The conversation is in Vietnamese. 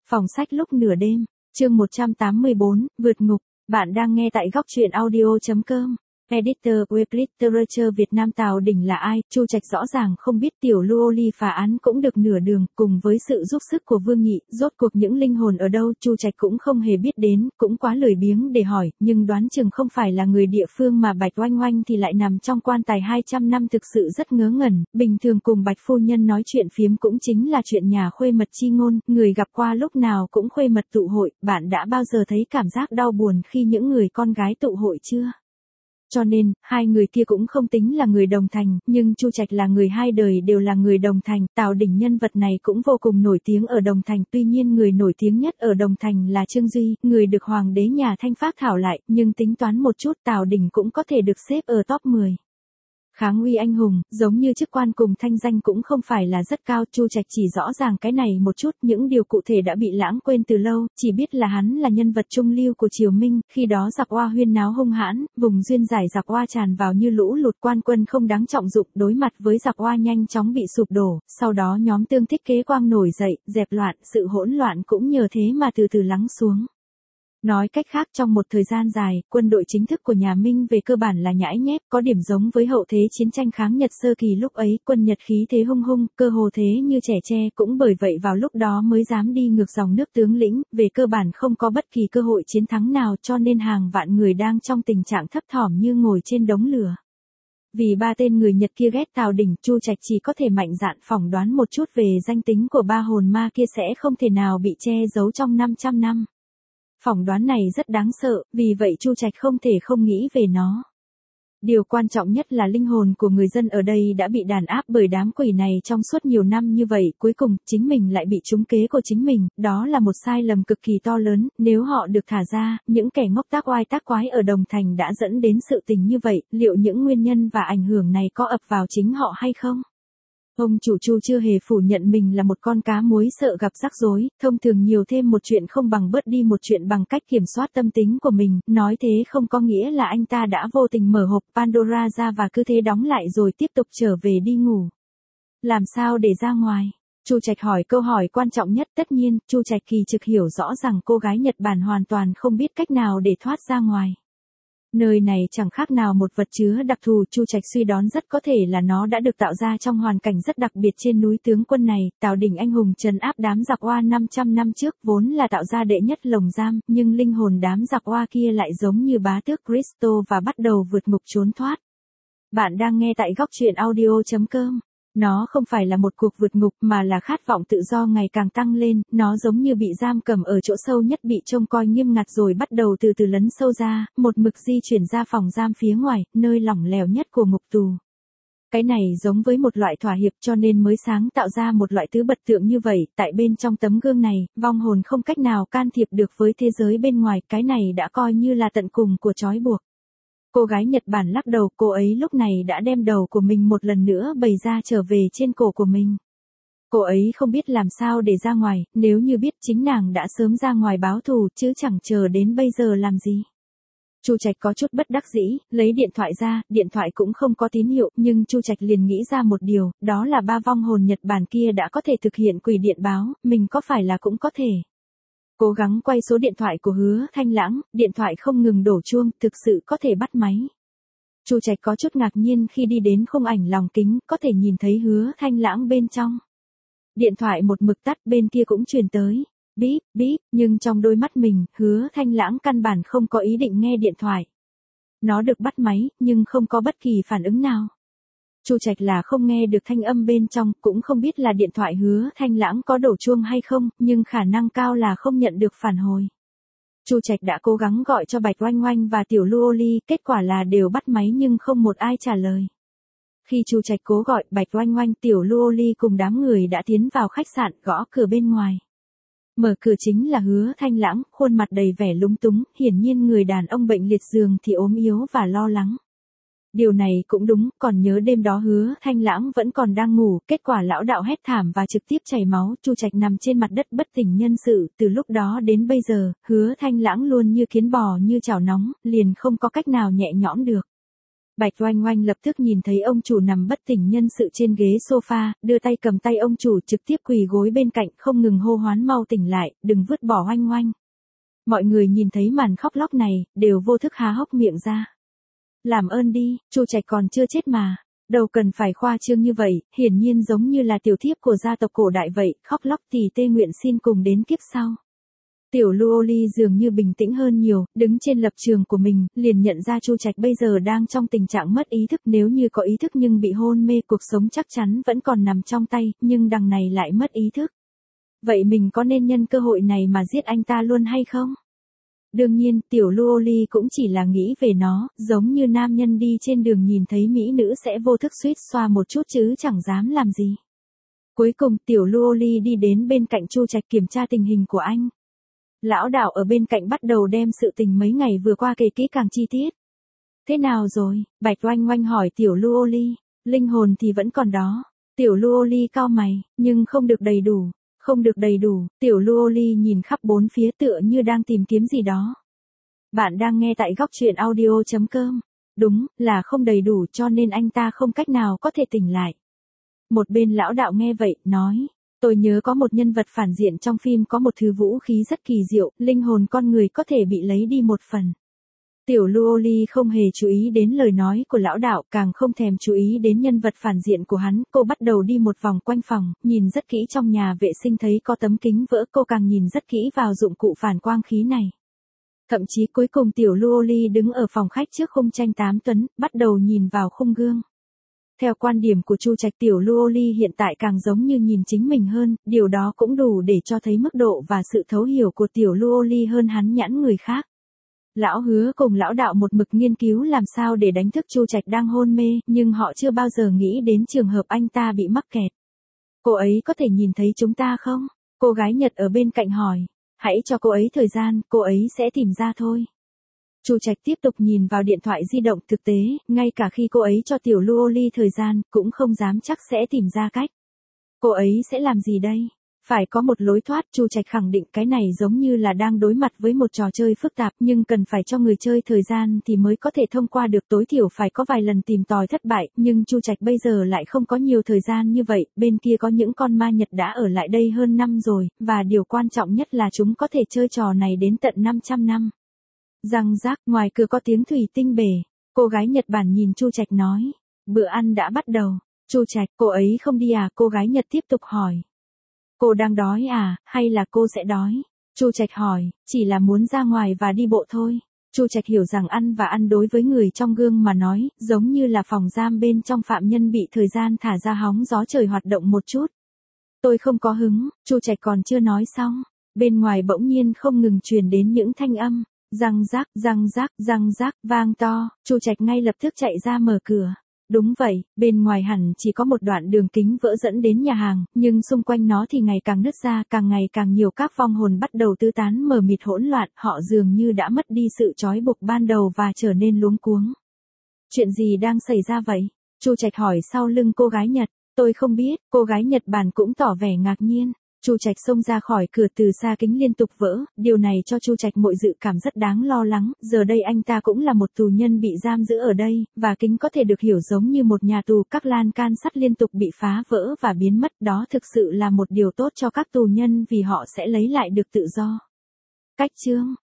Phòng sách lúc nửa đêm, chương 184, vượt ngục, bạn đang nghe tại góc truyện audio.com. Editor Web Literature Việt Nam. Tào Đỉnh là ai? Chu Trạch rõ ràng không biết tiểu Luoli phá án cũng được nửa đường, cùng với sự giúp sức của Vương Nhị, rốt cuộc những linh hồn ở đâu Chu Trạch cũng không hề biết đến, cũng quá lười biếng để hỏi, nhưng đoán chừng không phải là người địa phương mà Bạch Oanh Oanh thì lại nằm trong quan tài 200 năm thực sự rất ngớ ngẩn, bình thường cùng Bạch Phu Nhân nói chuyện phiếm cũng chính là chuyện nhà khuê mật chi ngôn, người gặp qua lúc nào cũng khuê mật tụ hội, bạn đã bao giờ thấy cảm giác đau buồn khi những người con gái tụ hội chưa? Cho nên, hai người kia cũng không tính là người đồng thành, nhưng Chu Trạch là người hai đời đều là người đồng thành, Tào Đỉnh nhân vật này cũng vô cùng nổi tiếng ở đồng thành, tuy nhiên người nổi tiếng nhất ở đồng thành là Trương Duy, người được hoàng đế nhà Thanh phác thảo lại, nhưng tính toán một chút Tào Đỉnh cũng có thể được xếp ở top 10. Kháng uy anh hùng, giống như chức quan cùng thanh danh cũng không phải là rất cao, Chu Trạch chỉ rõ ràng cái này một chút, những điều cụ thể đã bị lãng quên từ lâu, chỉ biết là hắn là nhân vật trung lưu của Triều Minh, khi đó giặc Oa huyên náo hung hãn, vùng duyên giải giặc Oa tràn vào như lũ lụt, quan quân không đáng trọng dụng, đối mặt với giặc Oa nhanh chóng bị sụp đổ, sau đó nhóm Tương Thích Kế Quang nổi dậy, dẹp loạn, sự hỗn loạn cũng nhờ thế mà từ từ lắng xuống. Nói cách khác trong một thời gian dài, quân đội chính thức của nhà Minh về cơ bản là nhãi nhép, có điểm giống với hậu thế chiến tranh kháng Nhật sơ kỳ lúc ấy, quân Nhật khí thế hung hung, cơ hồ thế như trẻ tre, cũng bởi vậy vào lúc đó mới dám đi ngược dòng nước tướng lĩnh, về cơ bản không có bất kỳ cơ hội chiến thắng nào cho nên hàng vạn người đang trong tình trạng thấp thỏm như ngồi trên đống lửa. Vì ba tên người Nhật kia ghét Tào Đỉnh, Chu Trạch chỉ có thể mạnh dạn phỏng đoán một chút về danh tính của ba hồn ma kia sẽ không thể nào bị che giấu trong 500 năm. Phỏng đoán này rất đáng sợ, vì vậy Chu Trạch không thể không nghĩ về nó. Điều quan trọng nhất là linh hồn của người dân ở đây đã bị đàn áp bởi đám quỷ này trong suốt nhiều năm như vậy, cuối cùng chính mình lại bị trúng kế của chính mình, đó là một sai lầm cực kỳ to lớn, nếu họ được thả ra, những kẻ ngốc tác oai tác quái ở Đồng Thành đã dẫn đến sự tình như vậy, liệu những nguyên nhân và ảnh hưởng này có ập vào chính họ hay không? Ông chủ Chu chưa hề phủ nhận mình là một con cá muối sợ gặp rắc rối, thông thường nhiều thêm một chuyện không bằng bớt đi một chuyện bằng cách kiểm soát tâm tính của mình, nói thế không có nghĩa là anh ta đã vô tình mở hộp Pandora ra và cứ thế đóng lại rồi tiếp tục trở về đi ngủ. Làm sao để ra ngoài? Chu Trạch hỏi câu hỏi quan trọng nhất, tất nhiên, Chu Trạch kỳ trực hiểu rõ rằng cô gái Nhật Bản hoàn toàn không biết cách nào để thoát ra ngoài. Nơi này chẳng khác nào một vật chứa đặc thù, Chu Trạch suy đoán rất có thể là nó đã được tạo ra trong hoàn cảnh rất đặc biệt trên núi tướng quân này, Tào Đỉnh anh hùng trấn áp đám giặc Oa 500 năm trước vốn là tạo ra đệ nhất lồng giam, nhưng linh hồn đám giặc Oa kia lại giống như bá tước Cristo và bắt đầu vượt ngục trốn thoát. Bạn đang nghe tại góc truyện audio.com. Nó không phải là một cuộc vượt ngục mà là khát vọng tự do ngày càng tăng lên, nó giống như bị giam cầm ở chỗ sâu nhất bị trông coi nghiêm ngặt rồi bắt đầu từ từ lấn sâu ra, một mực di chuyển ra phòng giam phía ngoài, nơi lỏng lẻo nhất của ngục tù. Cái này giống với một loại thỏa hiệp cho nên mới sáng tạo ra một loại thứ bật tượng như vậy, tại bên trong tấm gương này, vong hồn không cách nào can thiệp được với thế giới bên ngoài, cái này đã coi như là tận cùng của trói buộc. Cô gái Nhật Bản lắc đầu, cô ấy lúc này đã đem đầu của mình một lần nữa bày ra trở về trên cổ của mình. Cô ấy không biết làm sao để ra ngoài, nếu như biết chính nàng đã sớm ra ngoài báo thù chứ chẳng chờ đến bây giờ làm gì. Chu Trạch có chút bất đắc dĩ, lấy điện thoại ra, điện thoại cũng không có tín hiệu, nhưng Chu Trạch liền nghĩ ra một điều, đó là ba vong hồn Nhật Bản kia đã có thể thực hiện quỷ điện báo, mình có phải là cũng có thể. Cố gắng quay số điện thoại của Hứa Thanh Lãng, điện thoại không ngừng đổ chuông, thực sự có thể bắt máy. Chu Trạch có chút ngạc nhiên khi đi đến khung ảnh lòng kính, có thể nhìn thấy Hứa Thanh Lãng bên trong. Điện thoại một mực tắt, bên kia cũng truyền tới, bíp, bíp, nhưng trong đôi mắt mình, Hứa Thanh Lãng căn bản không có ý định nghe điện thoại. Nó được bắt máy, nhưng không có bất kỳ phản ứng nào. Chu Trạch là không nghe được thanh âm bên trong, cũng không biết là điện thoại Hứa Thanh Lãng có đổ chuông hay không, nhưng khả năng cao là không nhận được phản hồi. Chu Trạch đã cố gắng gọi cho Bạch Oanh Oanh và Tiểu Luoli, kết quả là đều bắt máy nhưng không một ai trả lời. Khi Chu Trạch cố gọi, Bạch Oanh Oanh, Tiểu Luoli cùng đám người đã tiến vào khách sạn, gõ cửa bên ngoài. Mở cửa chính là Hứa Thanh Lãng, khuôn mặt đầy vẻ lúng túng, hiển nhiên người đàn ông bệnh liệt giường thì ốm yếu và lo lắng. Điều này cũng đúng, còn nhớ đêm đó Hứa Thanh Lãng vẫn còn đang ngủ, kết quả lão đạo hét thảm và trực tiếp chảy máu, Chu Trạch nằm trên mặt đất bất tỉnh nhân sự, từ lúc đó đến bây giờ, Hứa Thanh Lãng luôn như kiến bò như chảo nóng, liền không có cách nào nhẹ nhõm được. Bạch Oanh Oanh lập tức nhìn thấy ông chủ nằm bất tỉnh nhân sự trên ghế sofa, đưa tay cầm tay ông chủ trực tiếp quỳ gối bên cạnh không ngừng hô hoán mau tỉnh lại, đừng vứt bỏ Oanh Oanh. Mọi người nhìn thấy màn khóc lóc này, đều vô thức há hốc miệng ra. Làm ơn đi, Chu Trạch còn chưa chết mà. Đâu cần phải khoa trương như vậy, hiển nhiên giống như là tiểu thiếp của gia tộc cổ đại vậy, khóc lóc thì tê nguyện xin cùng đến kiếp sau. Tiểu Luo Ly dường như bình tĩnh hơn nhiều, đứng trên lập trường của mình, liền nhận ra Chu Trạch bây giờ đang trong tình trạng mất ý thức, nếu như có ý thức nhưng bị hôn mê, cuộc sống chắc chắn vẫn còn nằm trong tay, nhưng đằng này lại mất ý thức. Vậy mình có nên nhân cơ hội này mà giết anh ta luôn hay không? Đương nhiên, Tiểu Luo Ly cũng chỉ là nghĩ về nó, giống như nam nhân đi trên đường nhìn thấy mỹ nữ sẽ vô thức suýt xoa một chút chứ chẳng dám làm gì. Cuối cùng, Tiểu Luo Ly đi đến bên cạnh Chu Trạch kiểm tra tình hình của anh. Lão đạo ở bên cạnh bắt đầu đem sự tình mấy ngày vừa qua kể kỹ càng chi tiết. Thế nào rồi? Bạch Oanh Oanh hỏi Tiểu Luo Ly. Linh hồn thì vẫn còn đó. Tiểu Luo Ly cau mày, nhưng không được đầy đủ. Không được đầy đủ, Tiểu Luo Ly nhìn khắp bốn phía tựa như đang tìm kiếm gì đó. Bạn đang nghe tại góc truyện audio.com. Đúng, là không đầy đủ cho nên anh ta không cách nào có thể tỉnh lại. Một bên lão đạo nghe vậy, nói. Tôi nhớ có một nhân vật phản diện trong phim có một thứ vũ khí rất kỳ diệu, linh hồn con người có thể bị lấy đi một phần. Tiểu Luo Ly không hề chú ý đến lời nói của lão đạo, càng không thèm chú ý đến nhân vật phản diện của hắn, cô bắt đầu đi một vòng quanh phòng, nhìn rất kỹ trong nhà vệ sinh thấy có tấm kính vỡ, cô càng nhìn rất kỹ vào dụng cụ phản quang khí này. Thậm chí cuối cùng Tiểu Luo Ly đứng ở phòng khách trước khung tranh 8 tuấn, bắt đầu nhìn vào khung gương. Theo quan điểm của Chu Trạch, Tiểu Luo Ly hiện tại càng giống như nhìn chính mình hơn, điều đó cũng đủ để cho thấy mức độ và sự thấu hiểu của Tiểu Luo Ly hơn hắn nhãn người khác. Lão Hứa cùng lão đạo một mực nghiên cứu làm sao để đánh thức Chu Trạch đang hôn mê, nhưng họ chưa bao giờ nghĩ đến trường hợp anh ta bị mắc kẹt. Cô ấy có thể nhìn thấy chúng ta không? Cô gái Nhật ở bên cạnh hỏi. Hãy cho cô ấy thời gian, cô ấy sẽ tìm ra thôi. Chu Trạch tiếp tục nhìn vào điện thoại di động, thực tế, ngay cả khi cô ấy cho Tiểu Luo Ly thời gian, cũng không dám chắc sẽ tìm ra cách. Cô ấy sẽ làm gì đây? Phải có một lối thoát, Chu Trạch khẳng định cái này giống như là đang đối mặt với một trò chơi phức tạp, nhưng cần phải cho người chơi thời gian thì mới có thể thông qua được, tối thiểu phải có vài lần tìm tòi thất bại, nhưng Chu Trạch bây giờ lại không có nhiều thời gian như vậy, bên kia có những con ma Nhật đã ở lại đây hơn năm rồi, và điều quan trọng nhất là chúng có thể chơi trò này đến tận 500 năm. Răng rác, ngoài cửa có tiếng thủy tinh bể, cô gái Nhật Bản nhìn Chu Trạch nói, bữa ăn đã bắt đầu. Chu Trạch, cô ấy không đi à? Cô gái Nhật tiếp tục hỏi. Cô đang đói à, hay là cô sẽ đói? Chu Trạch hỏi, chỉ là muốn ra ngoài và đi bộ thôi. Chu Trạch hiểu rằng ăn và ăn đối với người trong gương mà nói, giống như là phòng giam bên trong phạm nhân bị thời gian thả ra hóng gió trời hoạt động một chút. Tôi không có hứng, Chu Trạch còn chưa nói xong, bên ngoài bỗng nhiên không ngừng truyền đến những thanh âm, răng rác, răng rác, răng rác, vang to, Chu Trạch ngay lập tức chạy ra mở cửa. Đúng vậy, bên ngoài hẳn chỉ có một đoạn đường kính vỡ dẫn đến nhà hàng, nhưng xung quanh nó thì ngày càng nứt ra, càng ngày càng nhiều các vong hồn bắt đầu tứ tán mờ mịt hỗn loạn, họ dường như đã mất đi sự trói buộc ban đầu và trở nên luống cuống. Chuyện gì đang xảy ra vậy? Chu Trạch hỏi sau lưng cô gái Nhật. Tôi không biết, cô gái Nhật Bản cũng tỏ vẻ ngạc nhiên. Chu Trạch xông ra khỏi cửa, từ xa kính liên tục vỡ, điều này cho Chu Trạch mọi dự cảm rất đáng lo lắng, giờ đây anh ta cũng là một tù nhân bị giam giữ ở đây, và kính có thể được hiểu giống như một nhà tù, các lan can sắt liên tục bị phá vỡ và biến mất, đó thực sự là một điều tốt cho các tù nhân vì họ sẽ lấy lại được tự do. Cách chương